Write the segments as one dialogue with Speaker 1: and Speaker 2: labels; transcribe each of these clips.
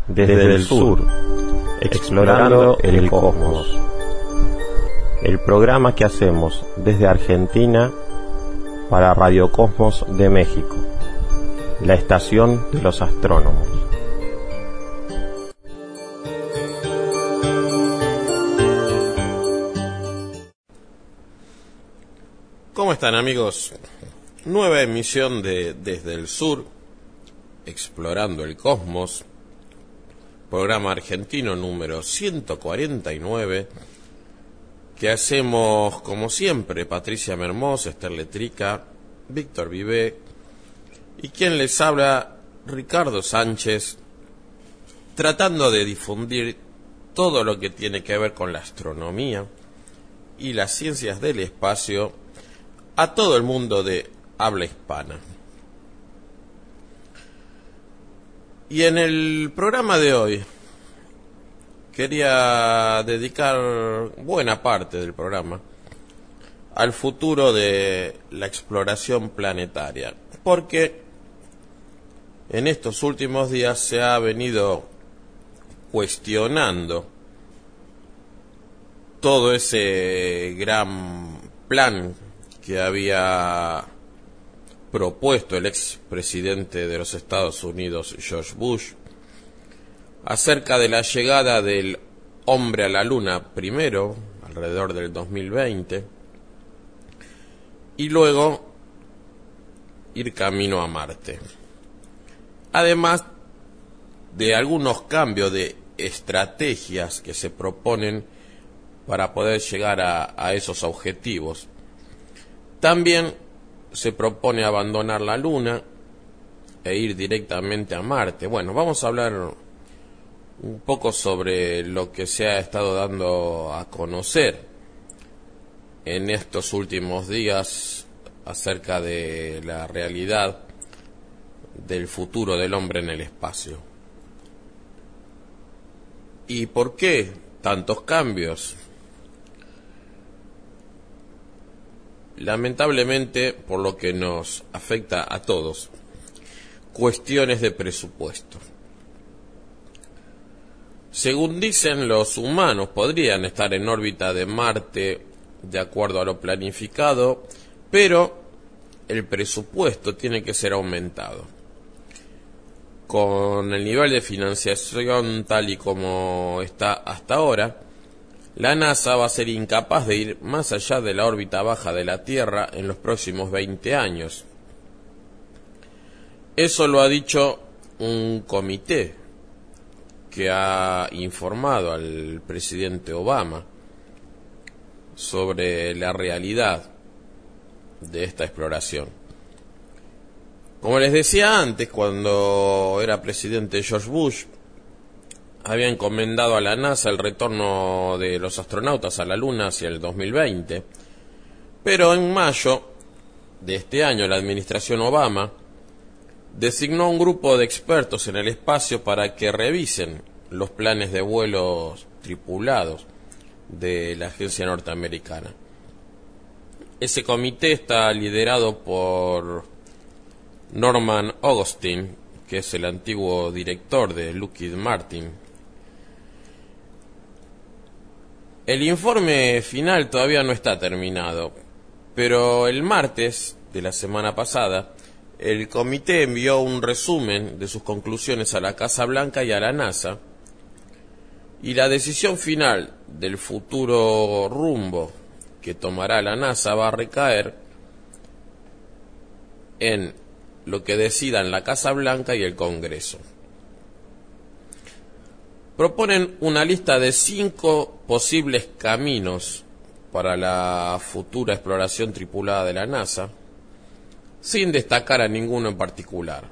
Speaker 1: desde el sur, explorando el cosmos. El programa que hacemos desde Argentina para Radio Cosmos de México, la estación de los astrónomos. ¿Cómo están, amigos? Nueva emisión de Desde el Sur, explorando el cosmos, programa argentino número 149, que hacemos como siempre Patricia Mermós, Esther Letrica, Víctor Vivé y quien les habla, Ricardo Sánchez, tratando de difundir todo lo que tiene que ver con la astronomía y las ciencias del espacio a todo el mundo de habla hispana. Y en el programa de hoy quería dedicar buena parte del programa al futuro de la exploración planetaria, porque en estos últimos días se ha venido cuestionando todo ese gran plan que había propuesto el expresidente de los Estados Unidos, George Bush, acerca de la llegada del hombre a la Luna primero, alrededor del 2020, y luego ir camino a Marte. Además de algunos cambios de estrategias que se proponen para poder llegar a esos objetivos. También se propone abandonar la Luna e ir directamente a Marte. Bueno, vamos a hablar un poco sobre lo que se ha estado dando a conocer en estos últimos días acerca de la realidad del futuro del hombre en el espacio. ¿Y por qué tantos cambios? Lamentablemente, por lo que nos afecta a todos, cuestiones de presupuesto. Según dicen, los humanos podrían estar en órbita de Marte de acuerdo a lo planificado, pero el presupuesto tiene que ser aumentado. Con el nivel de financiación tal y como está hasta ahora, la NASA va a ser incapaz de ir más allá de la órbita baja de la Tierra en los próximos 20 años. Eso lo ha dicho un comité que ha informado al presidente Obama sobre la realidad de esta exploración. Como les decía antes, cuando era presidente George Bush, había encomendado a la NASA el retorno de los astronautas a la Luna hacia el 2020, pero en mayo de este año la administración Obama designó un grupo de expertos en el espacio para que revisen los planes de vuelos tripulados de la agencia norteamericana. Ese comité está liderado por Norman Augustine, que es el antiguo director de Lockheed Martin. El informe final todavía no está terminado, pero el martes de la semana pasada, el comité envió un resumen de sus conclusiones a la Casa Blanca y a la NASA, y la decisión final del futuro rumbo que tomará la NASA va a recaer en lo que decidan la Casa Blanca y el Congreso. Proponen una lista de 5 posibles caminos para la futura exploración tripulada de la NASA, sin destacar a ninguno en particular.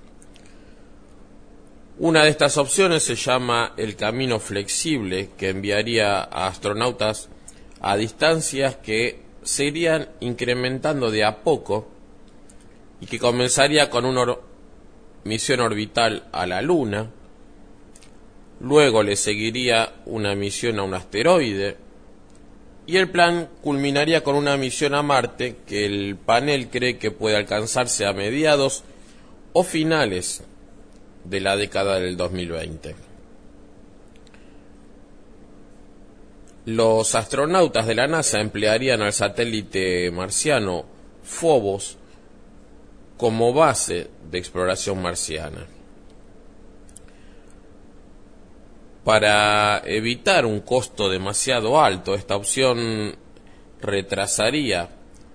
Speaker 1: Una de estas opciones se llama el camino flexible, que enviaría a astronautas a distancias que se irían incrementando de a poco y que comenzaría con una misión orbital a la Luna. Luego le seguiría una misión a un asteroide y el plan culminaría con una misión a Marte que el panel cree que puede alcanzarse a mediados o finales de la década del 2020. Los astronautas de la NASA emplearían al satélite marciano Phobos como base de exploración marciana. Para evitar un costo demasiado alto, esta opción retrasaría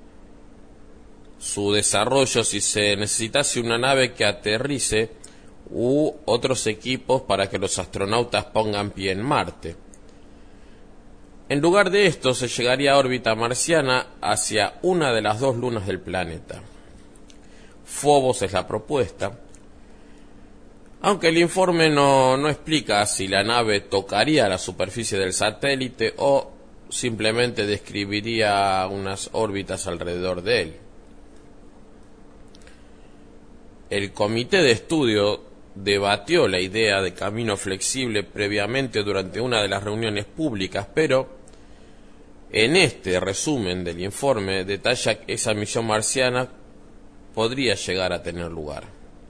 Speaker 1: su desarrollo si se necesitase una nave que aterrice u otros equipos para que los astronautas pongan pie en Marte. En lugar de esto, se llegaría a órbita marciana hacia una de las dos lunas del planeta. Phobos es la propuesta, aunque el informe no explica si la nave tocaría la superficie del satélite o simplemente describiría unas órbitas alrededor de él. El comité de estudio debatió la idea de camino flexible previamente durante una de las reuniones públicas, pero en este resumen del informe detalla que esa misión marciana podría llegar a tener lugar.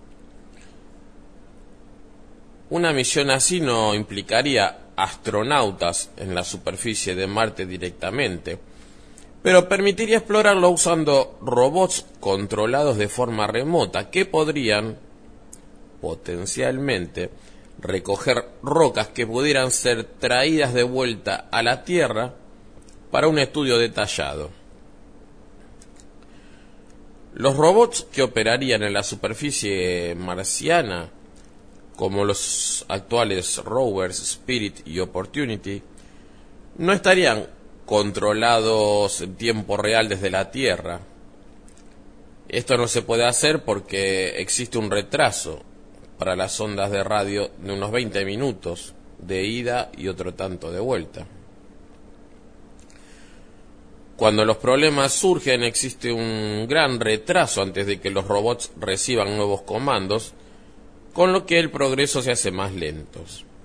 Speaker 1: Una misión así no implicaría astronautas en la superficie de Marte directamente, pero permitiría explorarlo usando robots controlados de forma remota que podrían potencialmente recoger rocas que pudieran ser traídas de vuelta a la Tierra para un estudio detallado. Los robots que operarían en la superficie marciana, como los actuales rovers Spirit y Opportunity, no estarían controlados en tiempo real desde la Tierra. Esto no se puede hacer porque existe un retraso para las ondas de radio de unos 20 minutos de ida y otro tanto de vuelta. Cuando los problemas surgen, existe un gran retraso antes de que los robots reciban nuevos comandos, con lo que el progreso se hace más lento.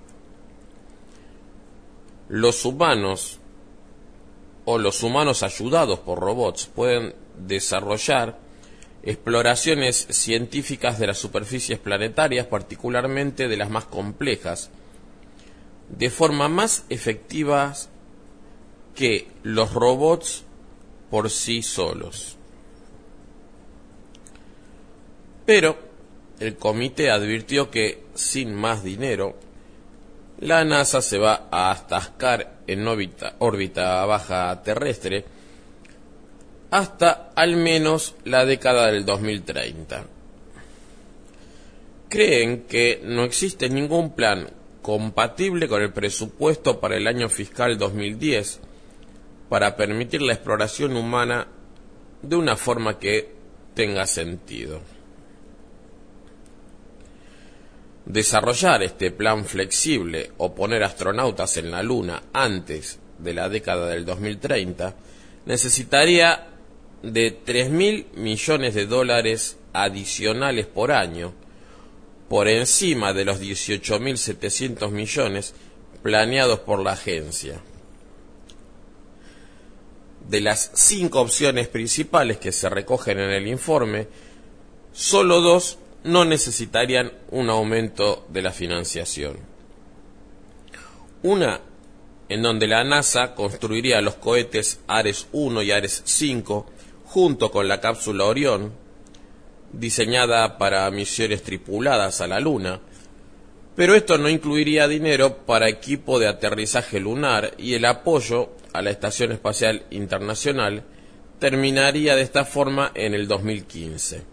Speaker 1: Los humanos o los humanos ayudados por robots pueden desarrollar exploraciones científicas de las superficies planetarias, particularmente de las más complejas, de forma más efectiva que los robots por sí solos. Pero el comité advirtió que sin más dinero, la NASA se va a atascar en órbita baja terrestre hasta al menos la década del 2030. Creen que no existe ningún plan compatible con el presupuesto para el año fiscal 2010 para permitir la exploración humana de una forma que tenga sentido. Desarrollar este plan flexible o poner astronautas en la Luna antes de la década del 2030 necesitaría de 3.000 millones de dólares adicionales por año, por encima de los 18.700 millones planeados por la agencia. De las 5 opciones principales que se recogen en el informe, solo 2 no necesitarían un aumento de la financiación. Una, en donde la NASA construiría los cohetes Ares 1 y Ares 5 junto con la cápsula Orión, diseñada para misiones tripuladas a la Luna, pero esto no incluiría dinero para equipo de aterrizaje lunar y el apoyo a la Estación Espacial Internacional terminaría de esta forma en el 2015.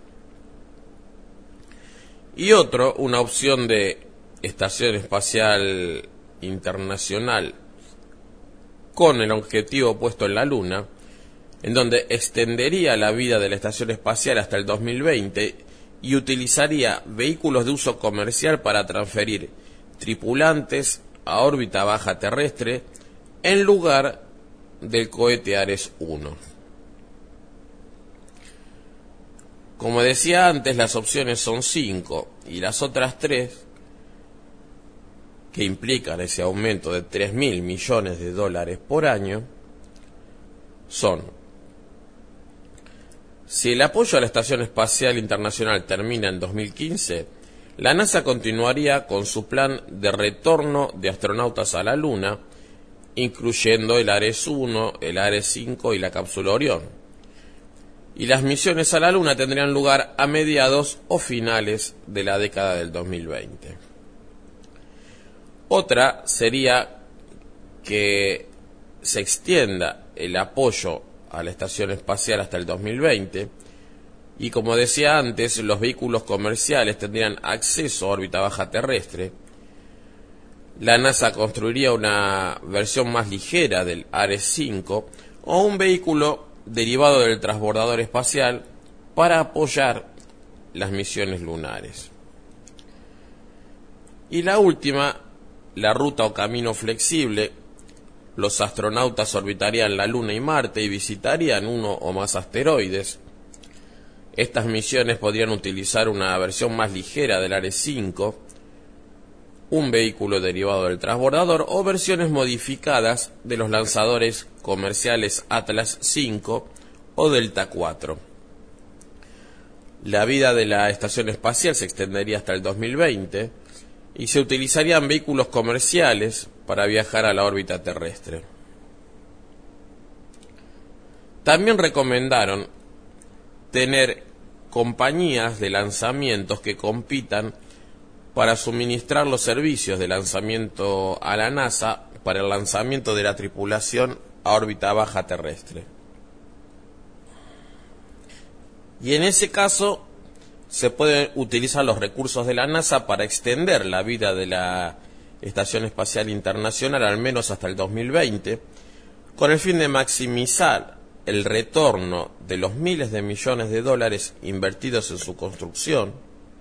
Speaker 1: Y otro, una opción de Estación Espacial Internacional con el objetivo puesto en la Luna, en donde extendería la vida de la estación espacial hasta el 2020 y utilizaría vehículos de uso comercial para transferir tripulantes a órbita baja terrestre en lugar del cohete Ares 1. Como decía antes, las opciones son 5 y las otras 3, que implican ese aumento de 3.000 millones de dólares por año, son: si el apoyo a la Estación Espacial Internacional termina en 2015, la NASA continuaría con su plan de retorno de astronautas a la Luna, incluyendo el Ares 1, el Ares 5 y la cápsula Orión. Y las misiones a la Luna tendrían lugar a mediados o finales de la década del 2020. Otra sería que se extienda el apoyo a la estación espacial hasta el 2020 y, como decía antes, los vehículos comerciales tendrían acceso a órbita baja terrestre. La NASA construiría una versión más ligera del Ares 5 o un vehículo derivado del transbordador espacial para apoyar las misiones lunares. Y la última, la ruta o camino flexible. Los astronautas orbitarían la Luna y Marte y visitarían uno o más asteroides. Estas misiones podrían utilizar una versión más ligera del Ares 5, un vehículo derivado del transbordador o versiones modificadas de los lanzadores comerciales Atlas 5 o Delta 4. La vida de la estación espacial se extendería hasta el 2020 y se utilizarían vehículos comerciales para viajar a la órbita terrestre. También recomendaron tener compañías de lanzamientos que compitan para suministrar los servicios de lanzamiento a la NASA para el lanzamiento de la tripulación a órbita baja terrestre. Y en ese caso se pueden utilizar los recursos de la NASA para extender la vida de la Estación Espacial Internacional al menos hasta el 2020, con el fin de maximizar el retorno de los miles de millones de dólares invertidos en su construcción,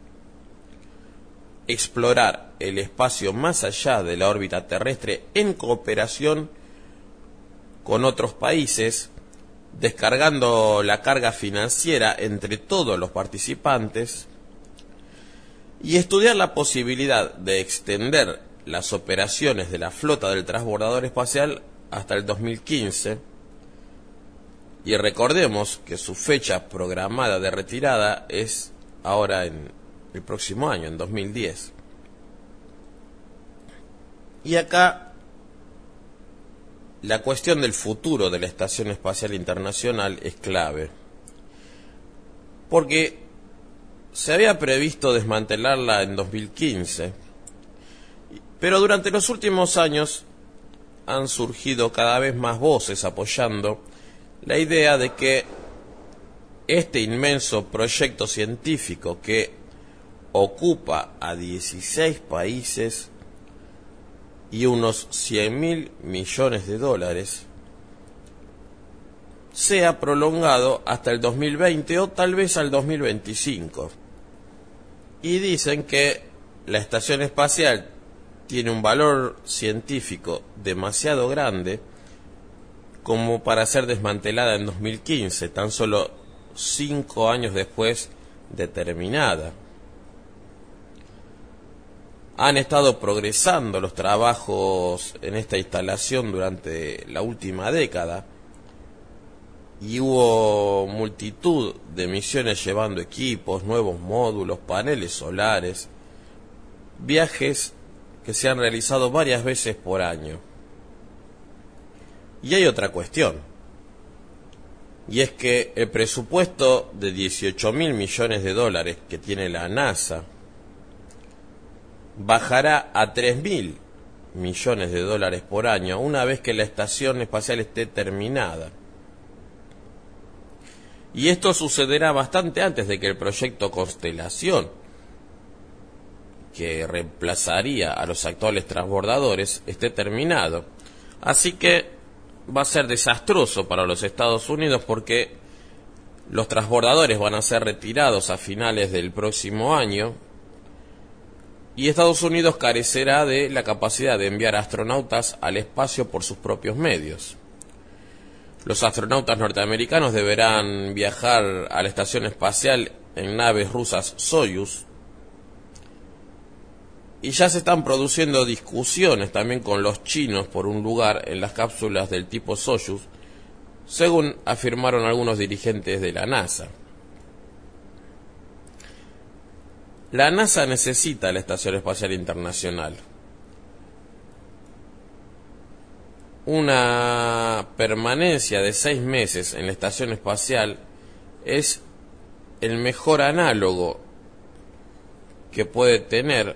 Speaker 1: explorar el espacio más allá de la órbita terrestre en cooperación con otros países, descargando la carga financiera entre todos los participantes, y estudiar la posibilidad de extender las operaciones de la flota del transbordador espacial hasta el 2015, y recordemos que su fecha programada de retirada es ahora en el próximo año, en 2010. Y acá la cuestión del futuro de la Estación Espacial Internacional es clave, porque se había previsto desmantelarla en 2015, pero durante los últimos años han surgido cada vez más voces apoyando la idea de que este inmenso proyecto científico que ocupa a 16 países y unos 100.000 millones de dólares sea prolongado hasta el 2020 o tal vez al 2025. Y dicen que la estación espacial tiene un valor científico demasiado grande como para ser desmantelada en 2015, tan solo 5 años después de terminada. Han estado progresando los trabajos en esta instalación durante la última década y hubo multitud de misiones llevando equipos, nuevos módulos, paneles solares, viajes que se han realizado varias veces por año. Y hay otra cuestión, y es que el presupuesto de 18.000 millones de dólares que tiene la NASA bajará a 3.000 millones de dólares por año una vez que la estación espacial esté terminada. Y esto sucederá bastante antes de que el proyecto Constelación, que reemplazaría a los actuales transbordadores, esté terminado. Así que va a ser desastroso para los Estados Unidos porque los transbordadores van a ser retirados a finales del próximo año y Estados Unidos carecerá de la capacidad de enviar astronautas al espacio por sus propios medios. Los astronautas norteamericanos deberán viajar a la estación espacial en naves rusas Soyuz, y ya se están produciendo discusiones también con los chinos por un lugar en las cápsulas del tipo Soyuz, según afirmaron algunos dirigentes de la NASA. La NASA necesita la Estación Espacial Internacional. una permanencia de 6 meses en la estación espacial es el mejor análogo que puede tener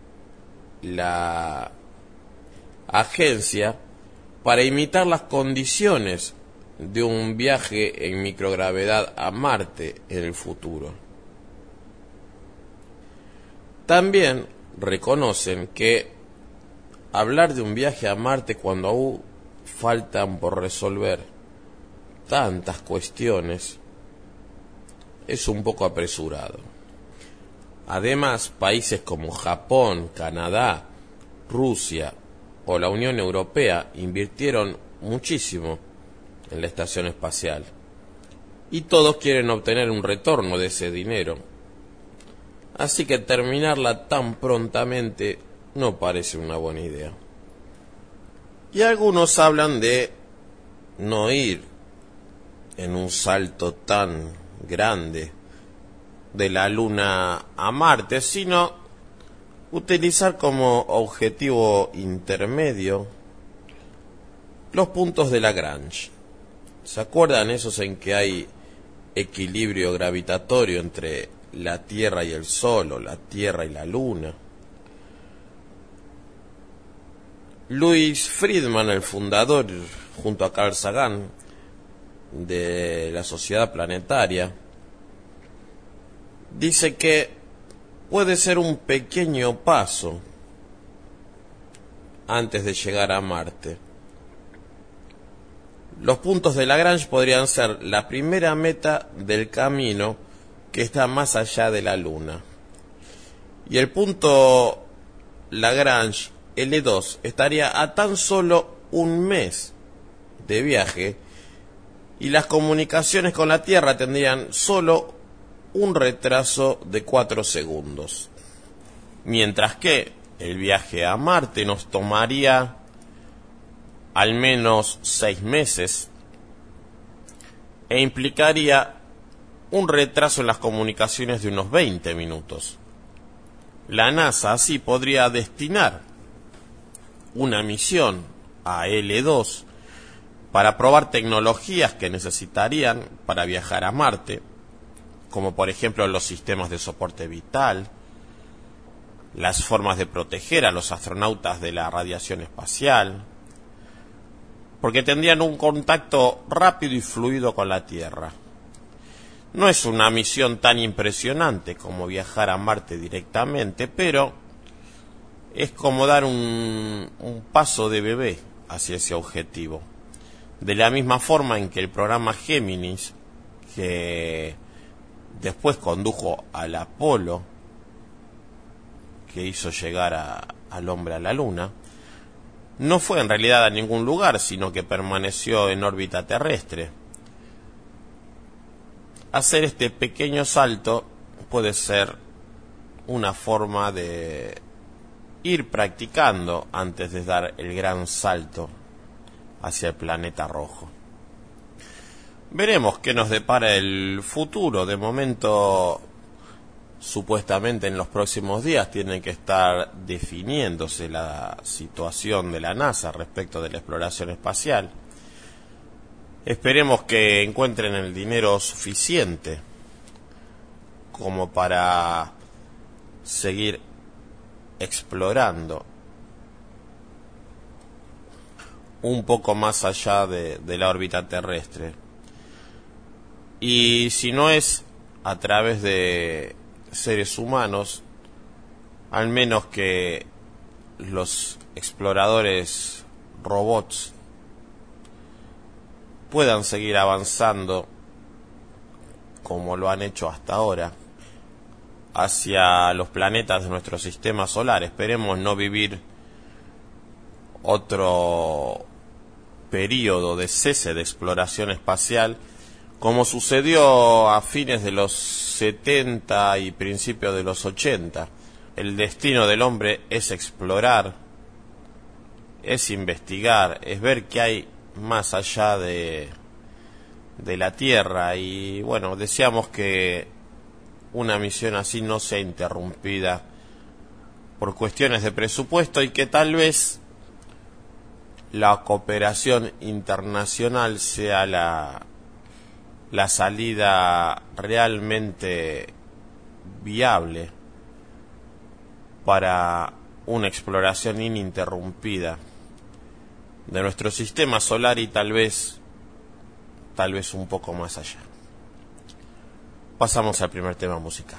Speaker 1: la agencia para imitar las condiciones de un viaje en microgravedad a Marte en el futuro. También reconocen que hablar de un viaje a Marte cuando aún faltan por resolver tantas cuestiones es un poco apresurado. Además, países como Japón, Canadá, Rusia o la Unión Europea invirtieron muchísimo en la estación espacial y todos quieren obtener un retorno de ese dinero. Así que terminarla tan prontamente no parece una buena idea. Y algunos hablan de no ir en un salto tan grande de la Luna a Marte, sino utilizar como objetivo intermedio los puntos de Lagrange. ¿Se acuerdan esos en que hay equilibrio gravitatorio entre la Tierra y el Sol, o la Tierra y la Luna? Louis Friedman, el fundador, junto a Carl Sagan, de la Sociedad Planetaria, dice que puede ser un pequeño paso antes de llegar a Marte. Los puntos de Lagrange podrían ser la primera meta del camino que está más allá de la Luna. Y el punto Lagrange L2 estaría a tan solo un mes de viaje y las comunicaciones con la Tierra tendrían solo un retraso de 4 segundos. Mientras que el viaje a Marte nos tomaría al menos 6 meses e implicaría un retraso en las comunicaciones de unos 20 minutos. La NASA así podría destinar una misión a L2 para probar tecnologías que necesitarían para viajar a Marte, como por ejemplo los sistemas de soporte vital, las formas de proteger a los astronautas de la radiación espacial, porque tendrían un contacto rápido y fluido con la Tierra. No es una misión tan impresionante como viajar a Marte directamente, pero es como dar un paso de bebé hacia ese objetivo. De la misma forma en que el programa Géminis, que después condujo al Apolo, que hizo llegar al hombre a la Luna, no fue en realidad a ningún lugar, sino que permaneció en órbita terrestre. Hacer este pequeño salto puede ser una forma de ir practicando antes de dar el gran salto hacia el planeta rojo. Veremos qué nos depara el futuro. De momento, supuestamente en los próximos días tiene que estar definiéndose la situación de la NASA respecto de la exploración espacial. Esperemos que encuentren el dinero suficiente como para seguir explorando un poco más allá de la órbita terrestre. Y si no es a través de seres humanos, al menos que los exploradores robots puedan seguir avanzando como lo han hecho hasta ahora hacia los planetas de nuestro sistema solar. Esperemos no vivir otro periodo de cese de exploración espacial como sucedió a fines de los 70 y principios de los 80. El destino del hombre es explorar, es investigar, es ver qué hay más allá de la Tierra. Y bueno, deseamos que una misión así no sea interrumpida por cuestiones de presupuesto y que tal vez la cooperación internacional sea la salida realmente viable para una exploración ininterrumpida de nuestro sistema solar y tal vez un poco más allá. Pasamos al primer tema musical.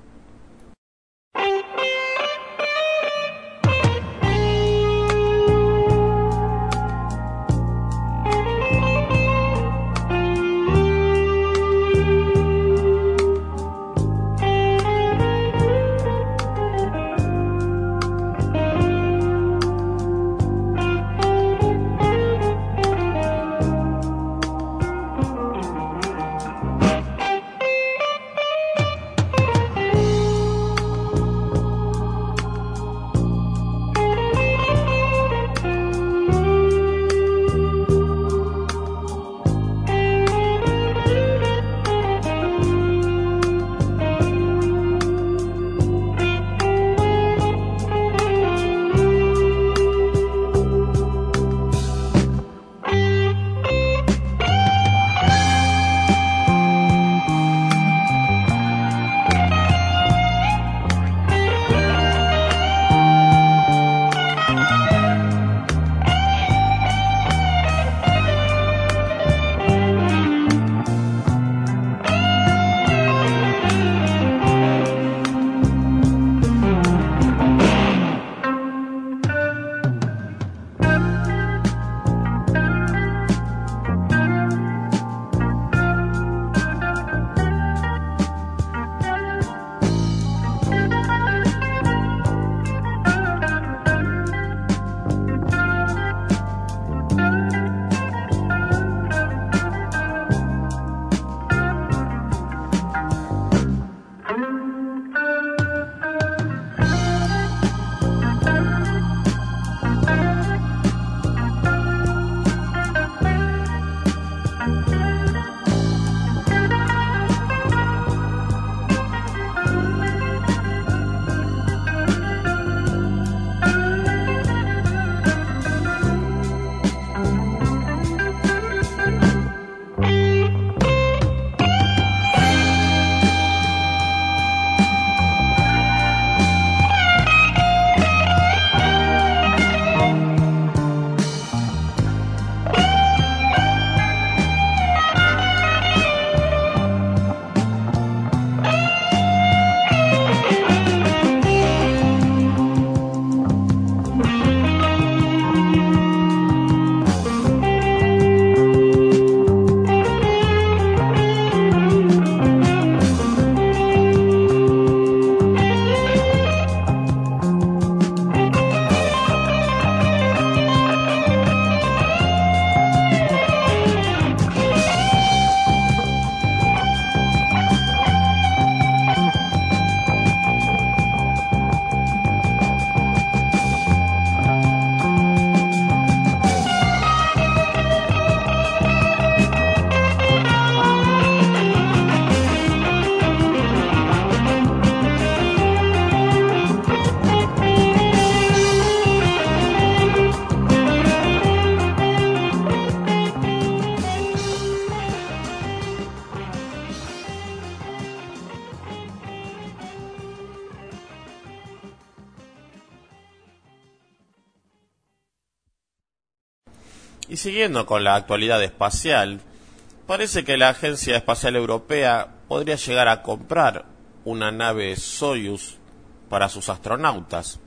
Speaker 1: Y siguiendo con la actualidad espacial, parece que la Agencia Espacial Europea podría llegar a comprar una nave Soyuz para sus astronautas.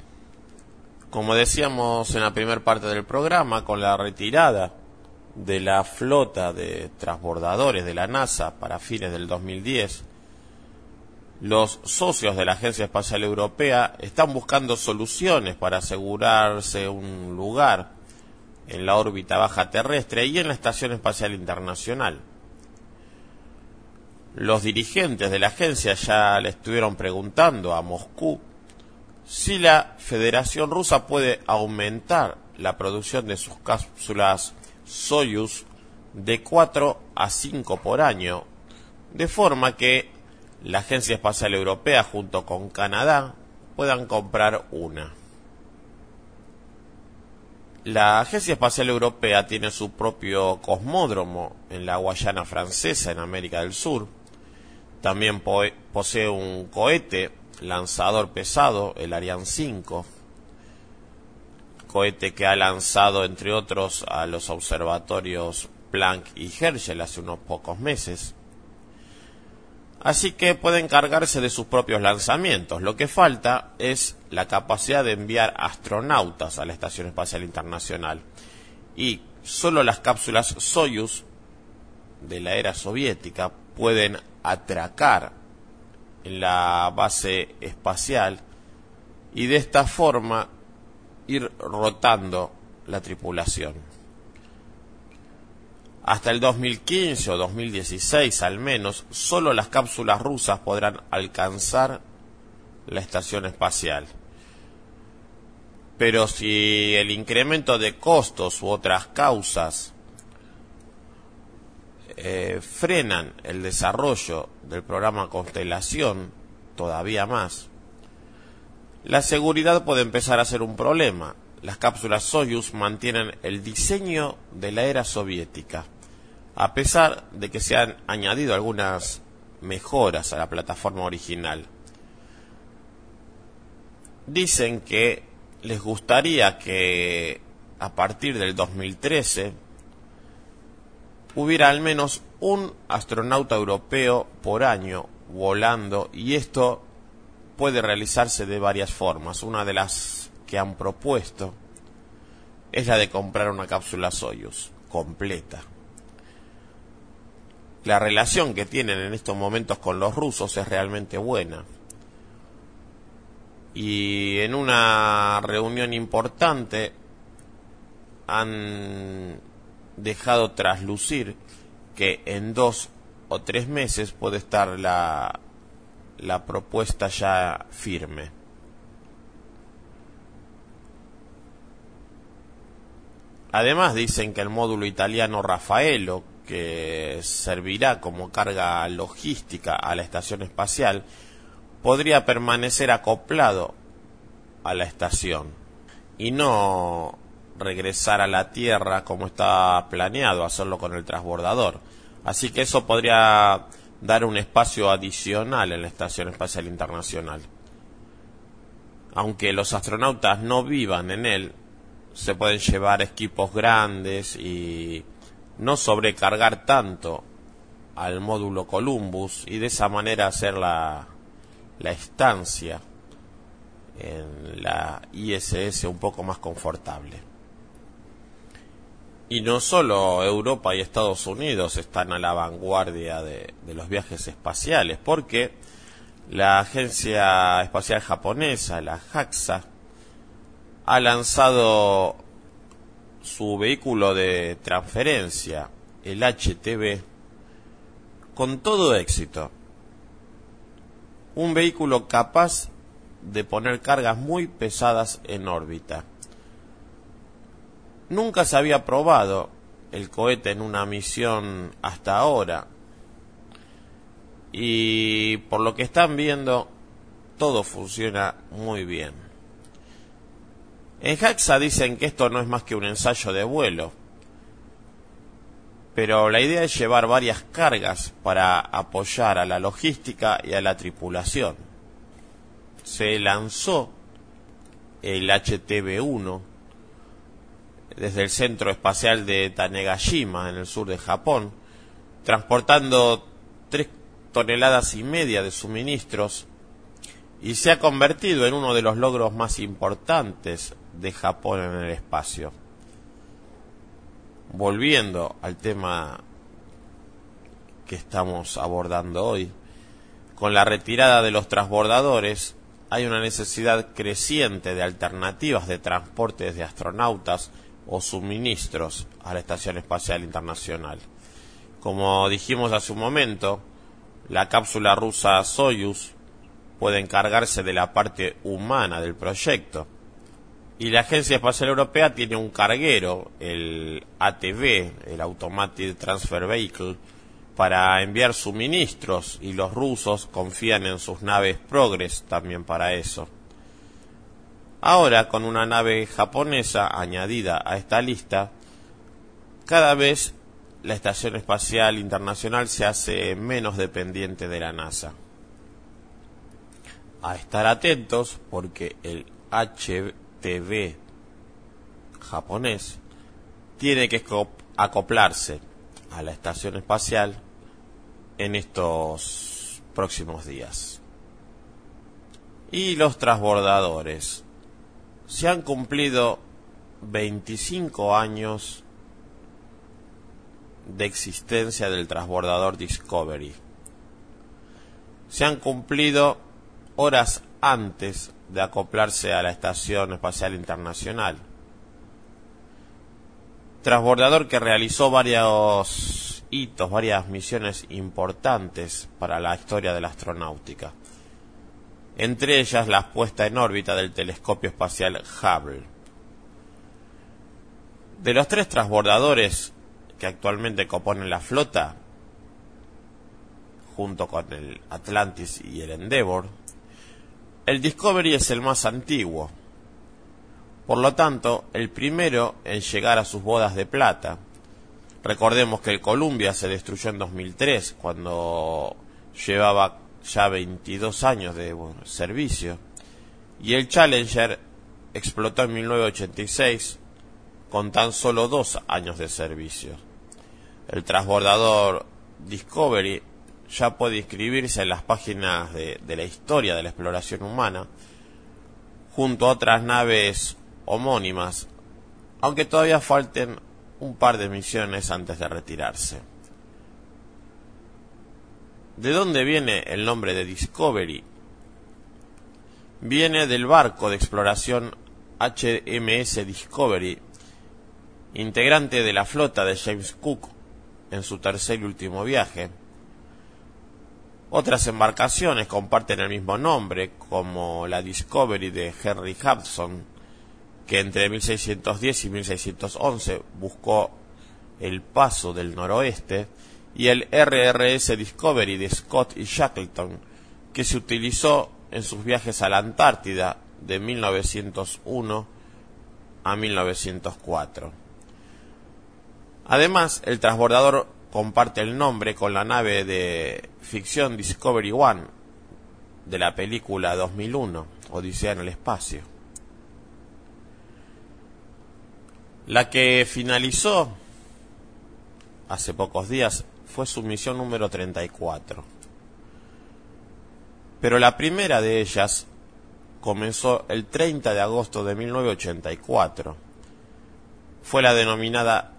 Speaker 1: Como decíamos en la primera parte del programa, con la retirada de la flota de transbordadores de la NASA para fines del 2010, los socios de la Agencia Espacial Europea están buscando soluciones para asegurarse un lugar en la órbita baja terrestre y en la Estación Espacial Internacional. Los dirigentes de la agencia ya le estuvieron preguntando a Moscú si la Federación Rusa puede aumentar la producción de sus cápsulas Soyuz de 4 a 5 por año, de forma que la Agencia Espacial Europea junto con Canadá puedan comprar una. La Agencia Espacial Europea tiene su propio cosmódromo en la Guayana Francesa, en América del Sur. También posee un cohete lanzador pesado, el Ariane 5, cohete que ha lanzado, entre otros, a los observatorios Planck y Herschel hace unos pocos meses. Así que puede encargarse de sus propios lanzamientos. Lo que falta es la capacidad de enviar astronautas a la Estación Espacial Internacional. Y solo las cápsulas Soyuz de la era soviética pueden atracar en la base espacial y de esta forma ir rotando la tripulación. Hasta el 2015 o 2016 al menos, solo las cápsulas rusas podrán alcanzar la estación espacial. Pero si el incremento de costos u otras causas frenan el desarrollo del programa Constelación todavía más, la seguridad puede empezar a ser un problema. Las cápsulas Soyuz mantienen el diseño de la era soviética, a pesar de que se han añadido algunas mejoras a la plataforma original. Dicen que les gustaría que a partir del 2013 hubiera al menos un astronauta europeo por año volando, y esto puede realizarse de varias formas. Una de las que han propuesto es la de comprar una cápsula Soyuz completa. La relación que tienen en estos momentos con los rusos es realmente buena. Y en una reunión importante han dejado traslucir que en 2 o 3 meses puede estar la propuesta ya firme. Además dicen que el módulo italiano Raffaello, que servirá como carga logística a la estación espacial, podría permanecer acoplado a la estación y no regresar a la Tierra como está planeado hacerlo con el transbordador. Así que eso podría dar un espacio adicional en la Estación Espacial Internacional. Aunque los astronautas no vivan en él, se pueden llevar equipos grandes y no sobrecargar tanto al módulo Columbus, y de esa manera hacer la estancia en la ISS un poco más confortable. Y no solo Europa y Estados Unidos están a la vanguardia de los viajes espaciales, porque la Agencia Espacial Japonesa, la JAXA, ha lanzado su vehículo de transferencia, el HTV, con todo éxito. Un vehículo capaz de poner cargas muy pesadas en órbita. Nunca se había probado el cohete en una misión hasta ahora, y por lo que están viendo, todo funciona muy bien. En JAXA dicen que esto no es más que un ensayo de vuelo, pero la idea es llevar varias cargas para apoyar a la logística y a la tripulación. Se lanzó el HTV-1 desde el Centro Espacial de Tanegashima, en el sur de Japón, transportando 3,5 toneladas de suministros, y se ha convertido en uno de los logros más importantes de Japón en el espacio. Volviendo al tema que estamos abordando hoy, con la retirada de los transbordadores, hay una necesidad creciente de alternativas de transporte de astronautas o suministros a la Estación Espacial Internacional. Como dijimos hace un momento, la cápsula rusa Soyuz puede encargarse de la parte humana del proyecto, y la Agencia Espacial Europea tiene un carguero, el ATV, el Automatic Transfer Vehicle, para enviar suministros, y los rusos confían en sus naves Progress también para eso. Ahora, con una nave japonesa añadida a esta lista, cada vez la Estación Espacial Internacional se hace menos dependiente de la NASA. A estar atentos porque el HTV japonés tiene que acoplarse a la estación espacial en estos próximos días. Y los transbordadores. Se han cumplido 25 años de existencia del transbordador Discovery. Se han cumplido horas antes de acoplarse a la Estación Espacial Internacional. Transbordador que realizó varios hitos, varias misiones importantes para la historia de la astronáutica. Entre ellas la puesta en órbita del telescopio espacial Hubble. De los 3 transbordadores que actualmente componen la flota, junto con el Atlantis y el Endeavour, el Discovery es el más antiguo. Por lo tanto, el primero en llegar a sus bodas de plata. Recordemos que el Columbia se destruyó en 2003, cuando llevaba ya 22 años de servicio, y el Challenger explotó en 1986 con tan solo 2 años de servicio. El transbordador Discovery ya puede inscribirse en las páginas de la historia de la exploración humana, junto a otras naves homónimas, aunque todavía falten un par de misiones antes de retirarse. ¿De dónde viene el nombre de Discovery? Viene del barco de exploración HMS Discovery, integrante de la flota de James Cook en su tercer y último viaje. Otras embarcaciones comparten el mismo nombre, como la Discovery de Henry Hudson, que entre 1610 y 1611 buscó el paso del noroeste, y el RRS Discovery de Scott y Shackleton, que se utilizó en sus viajes a la Antártida de 1901 a 1904. Además, el transbordador comparte el nombre con la nave de ficción Discovery One de la película 2001, Odisea en el espacio. La que finalizó hace pocos días fue su misión número 34. Pero la primera de ellas comenzó el 30 de agosto de 1984. Fue la denominada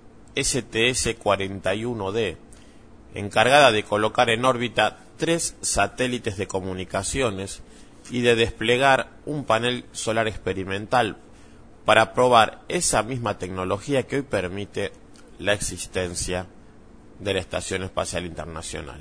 Speaker 1: STS-41D, encargada de colocar en órbita 3 satélites de comunicaciones y de desplegar un panel solar experimental para probar esa misma tecnología que hoy permite la existencia de la Estación Espacial Internacional.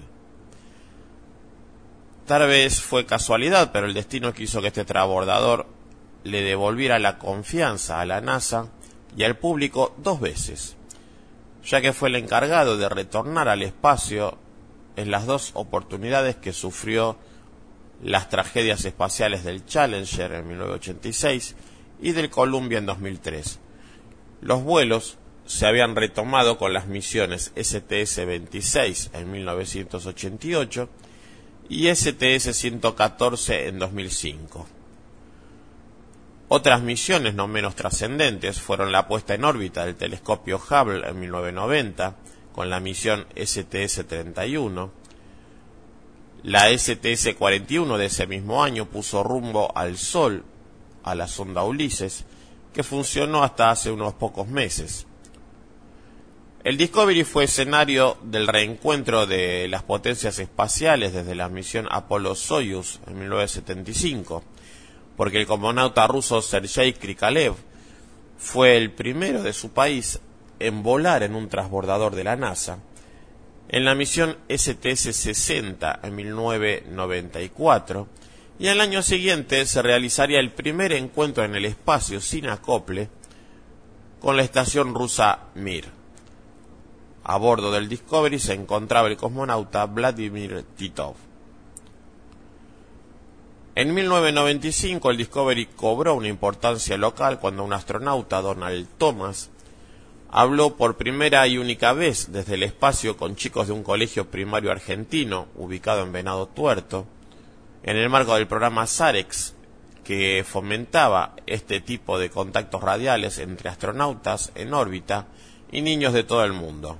Speaker 1: Tal vez fue casualidad, pero el destino quiso que este transbordador le devolviera la confianza a la NASA y al público 2 veces, ya que fue el encargado de retornar al espacio en las 2 oportunidades que sufrió las tragedias espaciales del Challenger en 1986 y del Columbia en 2003. Los vuelos se habían retomado con las misiones STS-26 en 1988 y STS-114 en 2005. Otras misiones no menos trascendentes fueron la puesta en órbita del telescopio Hubble en 1990 con la misión STS-31. La STS-41 de ese mismo año puso rumbo al Sol a la sonda Ulises, que funcionó hasta hace unos pocos meses. El Discovery fue escenario del reencuentro de las potencias espaciales desde la misión Apollo-Soyuz en 1975, porque el cosmonauta ruso Sergei Krikalev fue el primero de su país en volar en un transbordador de la NASA, en la misión STS-60 en 1994, y al año siguiente se realizaría el primer encuentro en el espacio sin acople con la estación rusa Mir. A bordo del Discovery se encontraba el cosmonauta Vladimir Titov. En 1995 el Discovery cobró una importancia local cuando un astronauta, Donald Thomas, habló por primera y única vez desde el espacio con chicos de un colegio primario argentino ubicado en Venado Tuerto, en el marco del programa SAREX, que fomentaba este tipo de contactos radiales entre astronautas en órbita y niños de todo el mundo.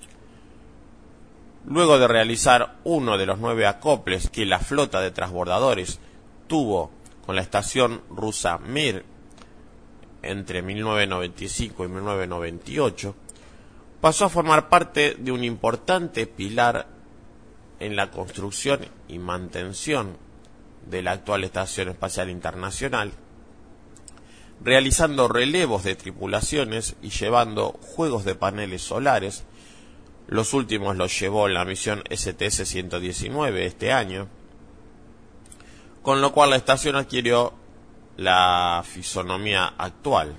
Speaker 1: Luego de realizar uno de los 9 acoples que la flota de transbordadores tuvo con la estación rusa Mir entre 1995 y 1998, pasó a formar parte de un importante pilar en la construcción y mantención de la actual Estación Espacial Internacional, realizando relevos de tripulaciones y llevando juegos de paneles solares. Los últimos los llevó la misión STS-119 este año, con lo cual la estación adquirió la fisonomía actual.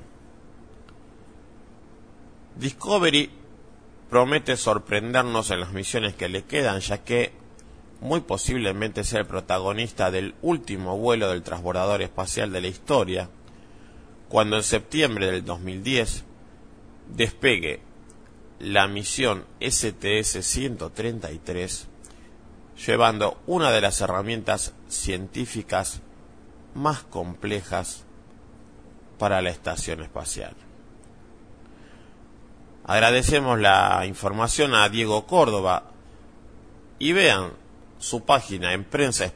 Speaker 1: Discovery promete sorprendernos en las misiones que le quedan, ya que muy posiblemente sea el protagonista del último vuelo del transbordador espacial de la historia, cuando en septiembre del 2010 despegue la misión STS-133, llevando una de las herramientas científicas más complejas para la estación espacial. Agradecemos la información a Diego Córdoba y vean su página en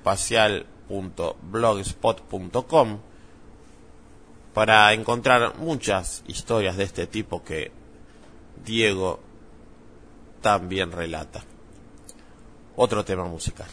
Speaker 1: prensaespacial.blogspot.com para encontrar muchas historias de este tipo que Diego también relata. Otro tema musical.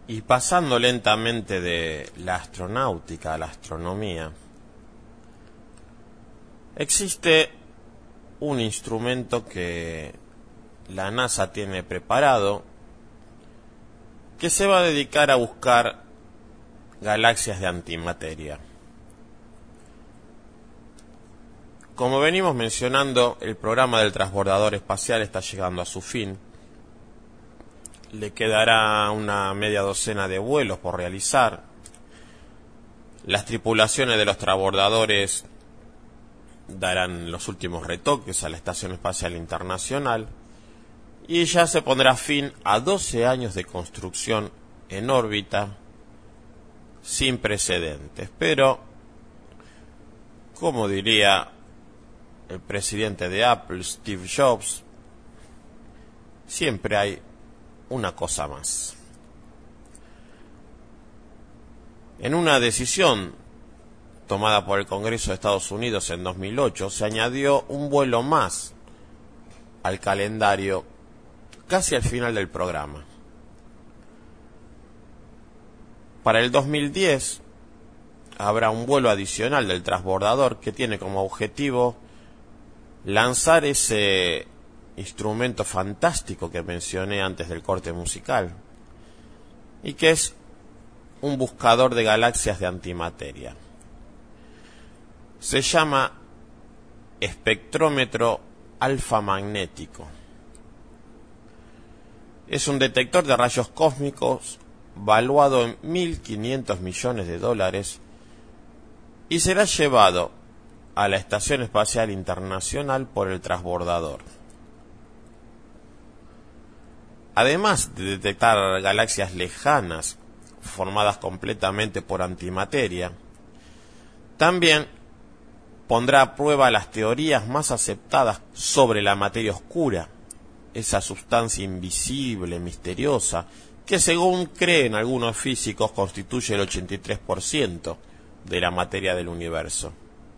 Speaker 1: Y pasando lentamente de la astronáutica a la astronomía, existe un instrumento que la NASA tiene preparado que se va a dedicar a buscar galaxias de antimateria. Como venimos mencionando, el programa del transbordador espacial está llegando a su fin. Le quedará una media docena de vuelos por realizar. Las tripulaciones de los transbordadores darán los últimos retoques a la Estación Espacial Internacional y ya se pondrá fin a 12 años de construcción en órbita sin precedentes. Pero, como diría el presidente de Apple, Steve Jobs, siempre hay una cosa más. En una decisión tomada por el Congreso de Estados Unidos en 2008, se añadió un vuelo más al calendario casi al final del programa. Para el 2010 habrá un vuelo adicional del transbordador que tiene como objetivo lanzar ese instrumento fantástico que mencioné antes del corte musical, y que es un buscador de galaxias de antimateria. Se llama espectrómetro alfamagnético. Es un detector de rayos cósmicos valuado en $1.500 millones y será llevado a la Estación Espacial Internacional por el transbordador. Además de detectar galaxias lejanas formadas completamente por antimateria, también pondrá a prueba las teorías más aceptadas sobre la materia oscura, esa sustancia invisible, misteriosa, que según creen algunos físicos constituye el 83% de la materia del universo.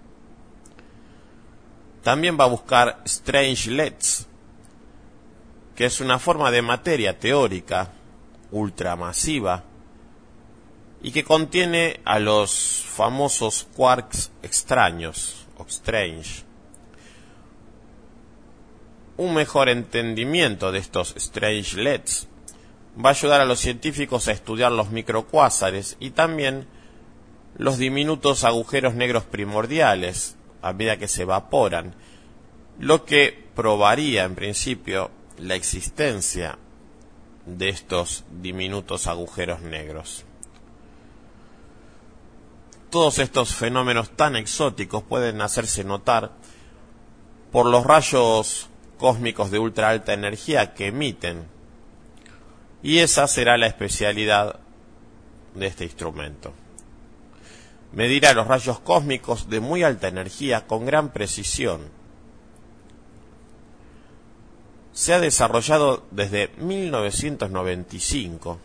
Speaker 1: También va a buscar strangelets, que es una forma de materia teórica ultramasiva y que contiene a los famosos quarks extraños o strange. Un mejor entendimiento de estos strangelets va a ayudar a los científicos a estudiar los microcuásares y también los diminutos agujeros negros primordiales a medida que se evaporan, lo que probaría en principio la existencia de estos diminutos agujeros negros. Todos estos fenómenos tan exóticos pueden hacerse notar por los rayos cósmicos de ultra alta energía que emiten, y esa será la especialidad de este instrumento. Medirá los rayos cósmicos de muy alta energía con gran precisión. Se ha desarrollado desde 1995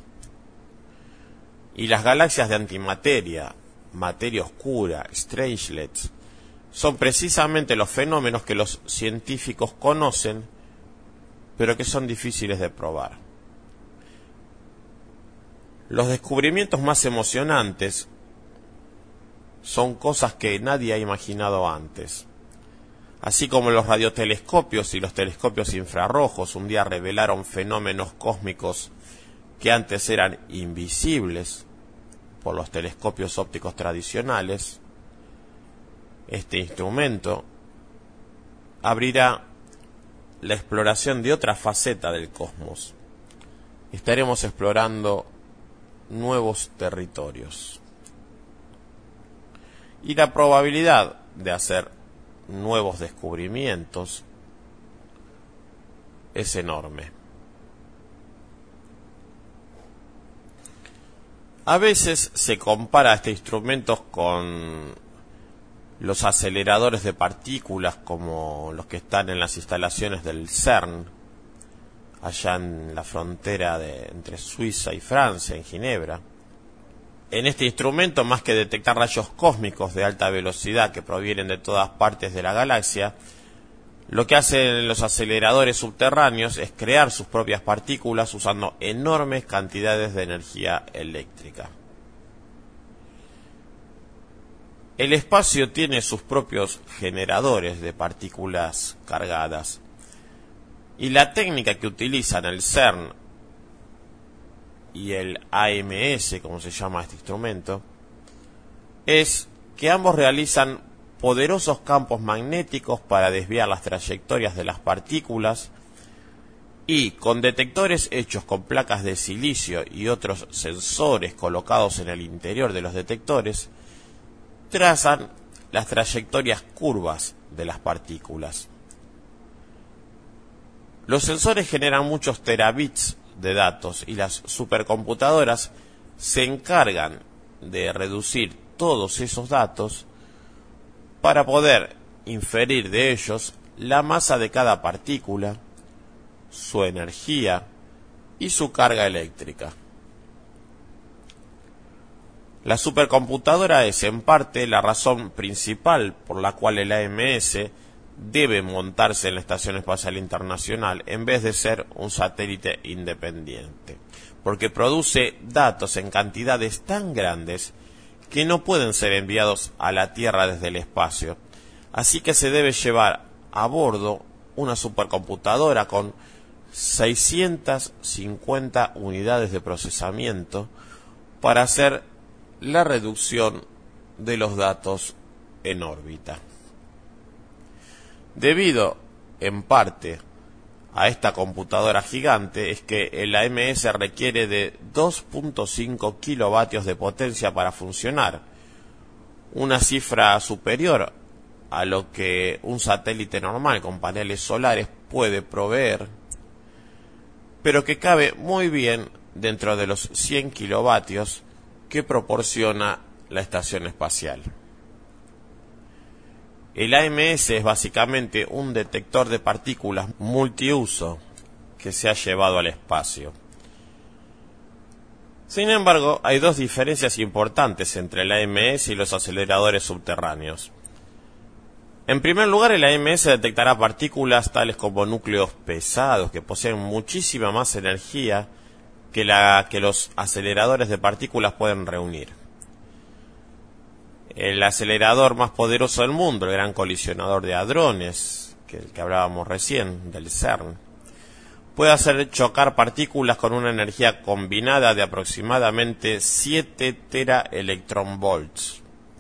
Speaker 1: y las galaxias de antimateria, materia oscura, strangelets, son precisamente los fenómenos que los científicos conocen, pero que son difíciles de probar. Los descubrimientos más emocionantes son cosas que nadie ha imaginado antes. Así como los radiotelescopios y los telescopios infrarrojos un día revelaron fenómenos cósmicos que antes eran invisibles por los telescopios ópticos tradicionales, este instrumento abrirá la exploración de otra faceta del cosmos. Estaremos explorando nuevos territorios. Y la probabilidad de hacer nuevos descubrimientos es enorme. A veces se compara este instrumento con los aceleradores de partículas como los que están en las instalaciones del CERN, allá en la frontera entre Suiza y Francia, en Ginebra. En este instrumento, más que detectar rayos cósmicos de alta velocidad que provienen de todas partes de la galaxia, Lo que hacen los aceleradores subterráneos es crear sus propias partículas usando enormes cantidades de energía eléctrica. El espacio tiene sus propios generadores de partículas cargadas, y la técnica que utilizan el CERN y el AMS, como se llama este instrumento, es que ambos realizan poderosos campos magnéticos para desviar las trayectorias de las partículas, y con detectores hechos con placas de silicio y otros sensores colocados en el interior de los detectores, trazan las trayectorias curvas de las partículas. Los sensores generan muchos terabits de datos y las supercomputadoras se encargan de reducir todos esos datos para poder inferir de ellos la masa de cada partícula, su energía y su carga eléctrica. La supercomputadora es en parte la razón principal por la cual el AMS debe montarse en la Estación Espacial Internacional en vez de ser un satélite independiente, porque produce datos en cantidades tan grandes que no pueden ser enviados a la Tierra desde el espacio, así que se debe llevar a bordo una supercomputadora con 650 unidades de procesamiento para hacer la reducción de los datos en órbita. Debido, en parte, a esta computadora gigante, es que el AMS requiere de 2.5 kilovatios de potencia para funcionar, una cifra superior a lo que un satélite normal con paneles solares puede proveer, pero que cabe muy bien dentro de los 100 kilovatios que proporciona la estación espacial. El AMS es básicamente un detector de partículas multiuso que se ha llevado al espacio. Sin embargo, hay dos diferencias importantes entre el AMS y los aceleradores subterráneos. En primer lugar, el AMS detectará partículas tales como núcleos pesados que poseen muchísima más energía que la que los aceleradores de partículas pueden reunir. El acelerador más poderoso del mundo, el Gran Colisionador de Hadrones, el que hablábamos recién, del CERN, puede hacer chocar partículas con una energía combinada de aproximadamente 7 teraelectronvolts.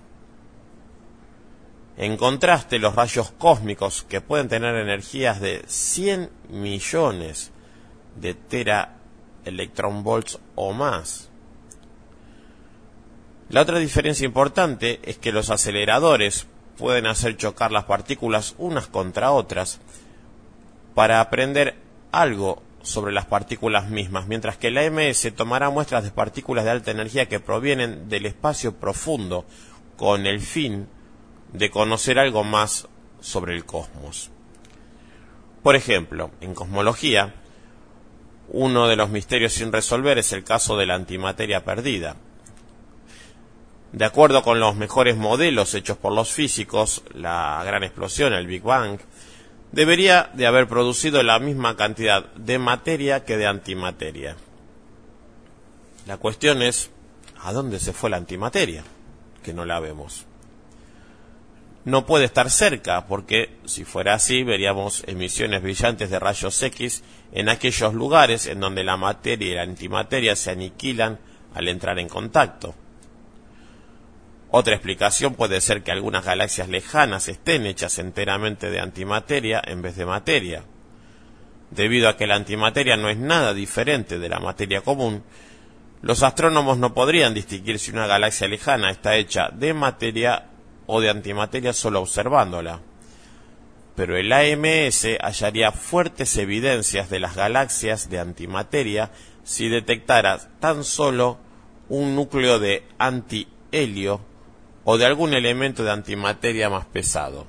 Speaker 1: En contraste, los rayos cósmicos, que pueden tener energías de 100 millones de teraelectronvolts o más. La otra diferencia importante es que los aceleradores pueden hacer chocar las partículas unas contra otras para aprender algo sobre las partículas mismas, mientras que el AMS tomará muestras de partículas de alta energía que provienen del espacio profundo con el fin de conocer algo más sobre el cosmos. Por ejemplo, en cosmología, uno de los misterios sin resolver es el caso de la antimateria perdida. De acuerdo con los mejores modelos hechos por los físicos, la gran explosión, el Big Bang, debería de haber producido la misma cantidad de materia que de antimateria. La cuestión es, ¿a dónde se fue la antimateria? Que no la vemos. No puede estar cerca, porque si fuera así veríamos emisiones brillantes de rayos X en aquellos lugares en donde la materia y la antimateria se aniquilan al entrar en contacto. Otra explicación puede ser que algunas galaxias lejanas estén hechas enteramente de antimateria en vez de materia. Debido a que la antimateria no es nada diferente de la materia común, los astrónomos no podrían distinguir si una galaxia lejana está hecha de materia o de antimateria solo observándola. Pero el AMS hallaría fuertes evidencias de las galaxias de antimateria si detectara tan solo un núcleo de antihelio o de algún elemento de antimateria más pesado.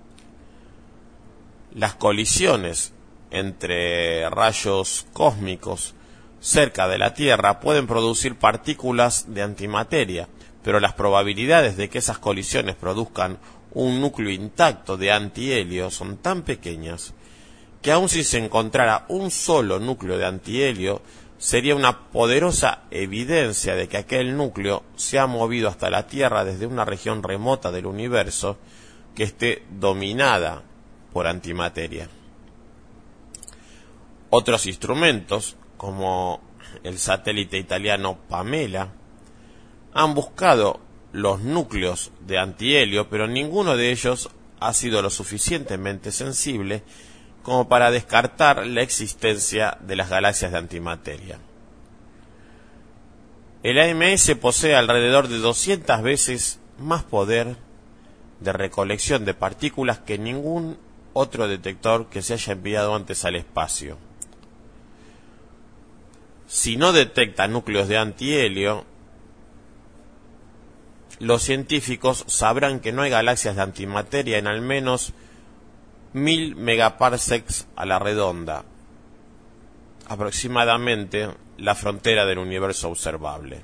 Speaker 1: Las colisiones entre rayos cósmicos cerca de la Tierra pueden producir partículas de antimateria, pero las probabilidades de que esas colisiones produzcan un núcleo intacto de antihelio son tan pequeñas que aun si se encontrara un solo núcleo de antihelio, sería una poderosa evidencia de que aquel núcleo se ha movido hasta la Tierra desde una región remota del universo que esté dominada por antimateria. Otros instrumentos, como el satélite italiano Pamela, han buscado los núcleos de antihelio, pero ninguno de ellos ha sido lo suficientemente sensible como para descartar la existencia de las galaxias de antimateria. El AMS posee alrededor de 200 veces más poder de recolección de partículas que ningún otro detector que se haya enviado antes al espacio. Si no detecta núcleos de antihelio, los científicos sabrán que no hay galaxias de antimateria en al menos 1000 megaparsecs a la redonda, aproximadamente la frontera del universo observable.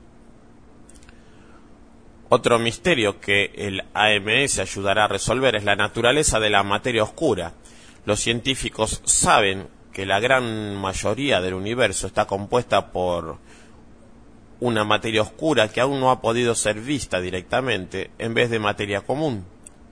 Speaker 1: Otro misterio que el AMS ayudará a resolver es la naturaleza de la materia oscura. Los científicos saben que la gran mayoría del universo está compuesta por una materia oscura que aún no ha podido ser vista directamente en vez de materia común.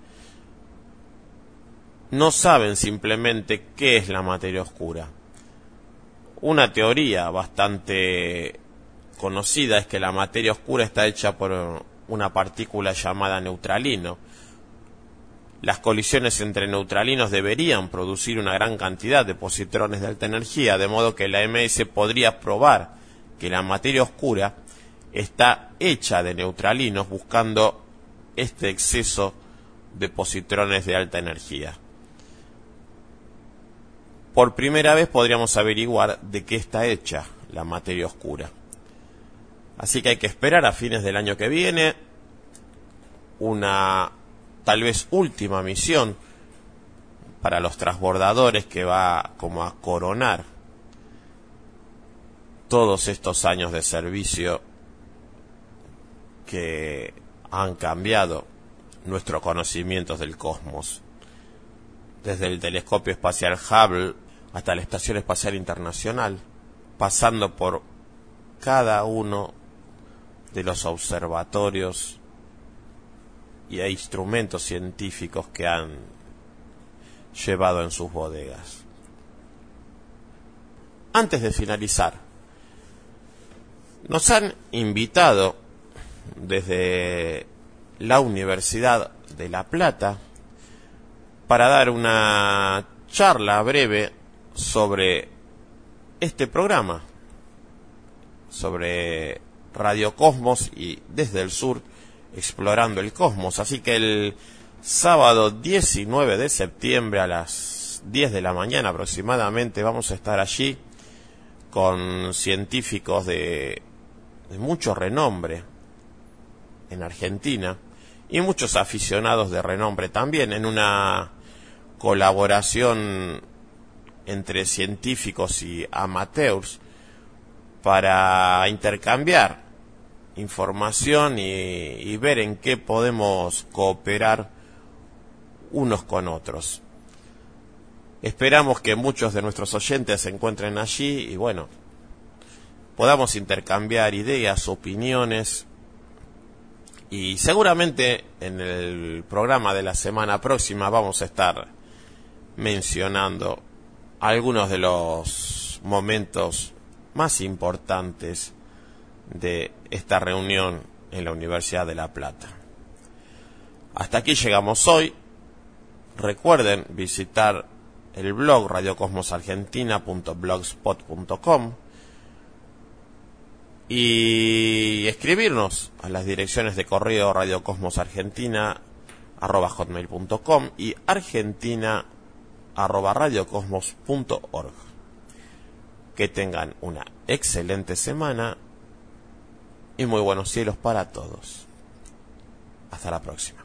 Speaker 1: No saben simplemente qué es la materia oscura. Una teoría bastante conocida es que la materia oscura está hecha por una partícula llamada neutralino. Las colisiones entre neutralinos deberían producir una gran cantidad de positrones de alta energía, de modo que la AMS podría probar que la materia oscura está hecha de neutralinos buscando este exceso de positrones de alta energía. Por primera vez podríamos averiguar de qué está hecha la materia oscura. Así que hay que esperar a fines del año que viene una tal vez última misión para los transbordadores que va como a coronar todos estos años de servicio que han cambiado nuestros conocimientos del cosmos. Desde el telescopio espacial Hubble hasta la Estación Espacial Internacional, pasando por cada uno de los observatorios y instrumentos científicos que han llevado en sus bodegas. Antes de finalizar, nos han invitado desde la Universidad de La Plata para dar una charla breve sobre este programa, sobre Radio Cosmos y desde el sur explorando el cosmos. Así que el sábado 19 de septiembre a las 10 de la mañana aproximadamente vamos a estar allí con científicos de mucho renombre en Argentina y muchos aficionados de renombre también, en una colaboración entre científicos y amateurs para intercambiar información y ver en qué podemos cooperar unos con otros. Esperamos que muchos de nuestros oyentes se encuentren allí y bueno, podamos intercambiar ideas, opiniones, y seguramente en el programa de la semana próxima vamos a estar mencionando algunos de los momentos más importantes de esta reunión en la Universidad de La Plata. Hasta aquí llegamos hoy. Recuerden visitar el blog radiocosmosargentina.blogspot.com y escribirnos a las direcciones de correo radiocosmosargentina@hotmail.com y argentina@radiocosmos.org. Que tengan una excelente semana y muy buenos cielos para todos. Hasta la próxima.